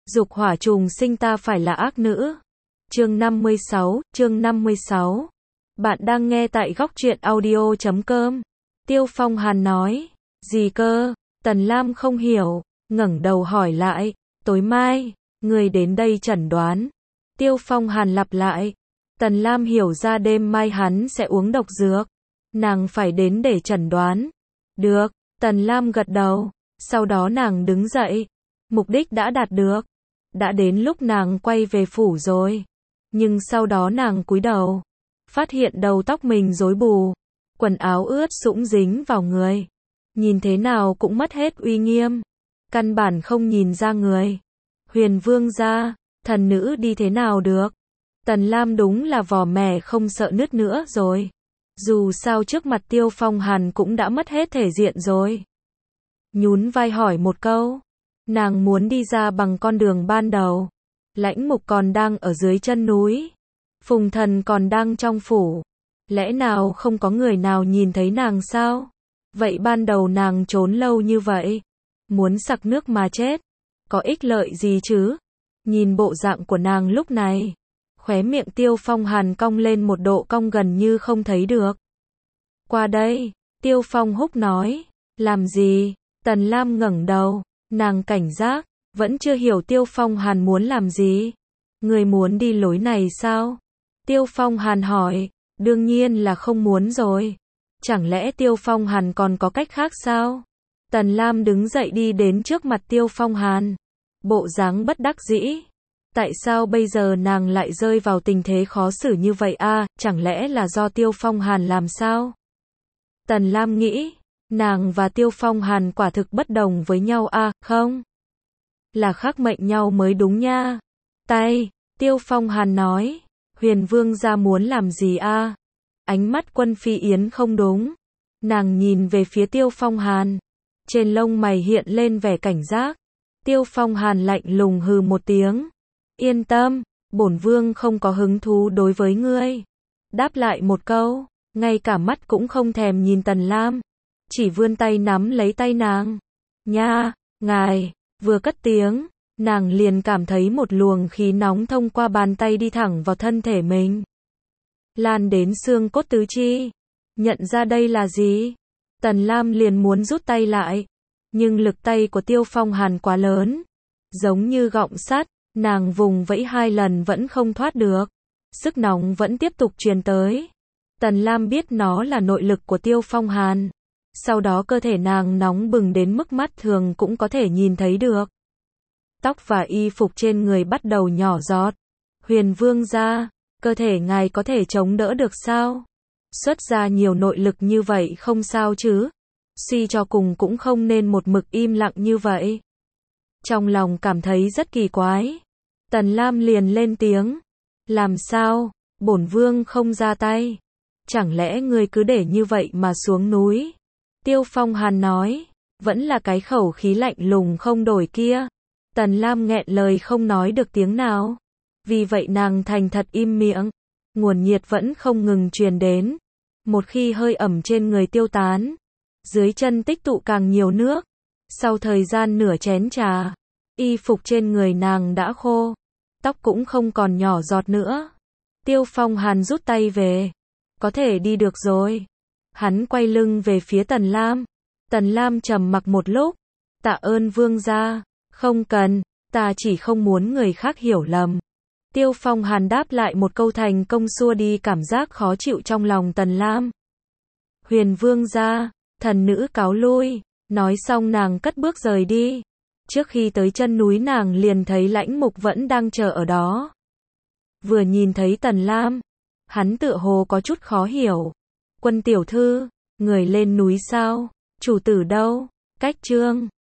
Dục hỏa trùng sinh ta phải là ác nữ. Chương 56. Bạn đang nghe tại góc truyện audio.com. Tiêu Phong Hàn nói, gì cơ? Tần Lam không hiểu, ngẩng đầu hỏi lại, tối mai, người đến đây chẩn đoán. Tiêu Phong Hàn lặp lại, Tần Lam hiểu ra đêm mai hắn sẽ uống độc dược. Nàng phải đến để chẩn đoán. Được, Tần Lam gật đầu, sau đó nàng đứng dậy. Mục đích đã đạt được. Đã đến lúc nàng quay về phủ rồi. Nhưng sau đó nàng cúi đầu, phát hiện đầu tóc mình rối bù, quần áo ướt sũng dính vào người. Nhìn thế nào cũng mất hết uy nghiêm, căn bản không nhìn ra người. Huyền Vương gia, thần nữ đi thế nào được? Tần Lam đúng là vò mẻ không sợ nứt nữa rồi. Dù sao trước mặt Tiêu Phong Hàn cũng đã mất hết thể diện rồi. Nhún vai hỏi một câu. Nàng muốn đi ra bằng con đường ban đầu. Lãnh Mục còn đang ở dưới chân núi. Phùng Thần còn đang trong phủ. Lẽ nào không có người nào nhìn thấy nàng sao? Vậy ban đầu nàng trốn lâu như vậy, muốn sặc nước mà chết, có ích lợi gì chứ? Nhìn bộ dạng của nàng lúc này, khóe miệng Tiêu Phong Hàn cong lên một độ cong gần như không thấy được. Qua đây, Tiêu Phong Húc nói, làm gì? Tần Lam ngẩng đầu, nàng cảnh giác, vẫn chưa hiểu Tiêu Phong Hàn muốn làm gì. Người muốn đi lối này sao? Tiêu Phong Hàn hỏi, đương nhiên là không muốn rồi. Chẳng lẽ Tiêu Phong Hàn còn có cách khác sao? Tần Lam đứng dậy đi đến trước mặt Tiêu Phong Hàn. Bộ dáng bất đắc dĩ. Tại sao bây giờ nàng lại rơi vào tình thế khó xử như vậy a? Chẳng lẽ là do Tiêu Phong Hàn làm sao? Tần Lam nghĩ, nàng và Tiêu Phong Hàn quả thực bất đồng với nhau a, không? Là khác mệnh nhau mới đúng nha. Tiêu Phong Hàn nói, Huyền Vương gia muốn làm gì a? Ánh mắt Quân Phi Yến không đúng. Nàng nhìn về phía Tiêu Phong Hàn. Trên lông mày hiện lên vẻ cảnh giác. Tiêu Phong Hàn lạnh lùng hừ một tiếng. Yên tâm, bổn vương không có hứng thú đối với ngươi. Đáp lại một câu, ngay cả mắt cũng không thèm nhìn Tần Lam. Chỉ vươn tay nắm lấy tay nàng. Nha, ngài, vừa cất tiếng, nàng liền cảm thấy một luồng khí nóng thông qua bàn tay đi thẳng vào thân thể mình. Lan đến xương cốt tứ chi. Nhận ra đây là gì? Tần Lam liền muốn rút tay lại. Nhưng lực tay của Tiêu Phong Hàn quá lớn. Giống như gọng sắt, nàng vùng vẫy 2 lần vẫn không thoát được. Sức nóng vẫn tiếp tục truyền tới. Tần Lam biết nó là nội lực của Tiêu Phong Hàn. Sau đó cơ thể nàng nóng bừng đến mức mắt thường cũng có thể nhìn thấy được. Tóc và y phục trên người bắt đầu nhỏ giọt. Huyền Vương gia, cơ thể ngài có thể chống đỡ được sao? Xuất ra nhiều nội lực như vậy không sao chứ? Suy cho cùng cũng không nên một mực im lặng như vậy. Trong lòng cảm thấy rất kỳ quái. Tần Lam liền lên tiếng. Làm sao? Bổn vương không ra tay. Chẳng lẽ ngươi cứ để như vậy mà xuống núi? Tiêu Phong Hàn nói. Vẫn là cái khẩu khí lạnh lùng không đổi kia. Tần Lam nghẹn lời không nói được tiếng nào. Vì vậy nàng thành thật im miệng. Nguồn nhiệt vẫn không ngừng truyền đến. Một khi hơi ẩm trên người tiêu tán, dưới chân tích tụ càng nhiều nước. Sau thời gian nửa chén trà, y phục trên người nàng đã khô, tóc cũng không còn nhỏ giọt nữa. Tiêu Phong Hàn rút tay về. Có thể đi được rồi. Hắn quay lưng về phía Tần Lam. Tần Lam trầm mặc một lúc. Tạ ơn vương gia. Không cần, ta chỉ không muốn người khác hiểu lầm. Tiêu Phong Hàn đáp lại một câu thành công xua đi cảm giác khó chịu trong lòng Tần Lam. Huyền Vương gia, thần nữ cáo lui. Nói xong nàng cất bước rời đi. Trước khi tới chân núi nàng liền thấy Lãnh Mục vẫn đang chờ ở đó. Vừa nhìn thấy Tần Lam, hắn tựa hồ có chút khó hiểu. Quân tiểu thư, người lên núi sao? Chủ tử đâu? Cách chương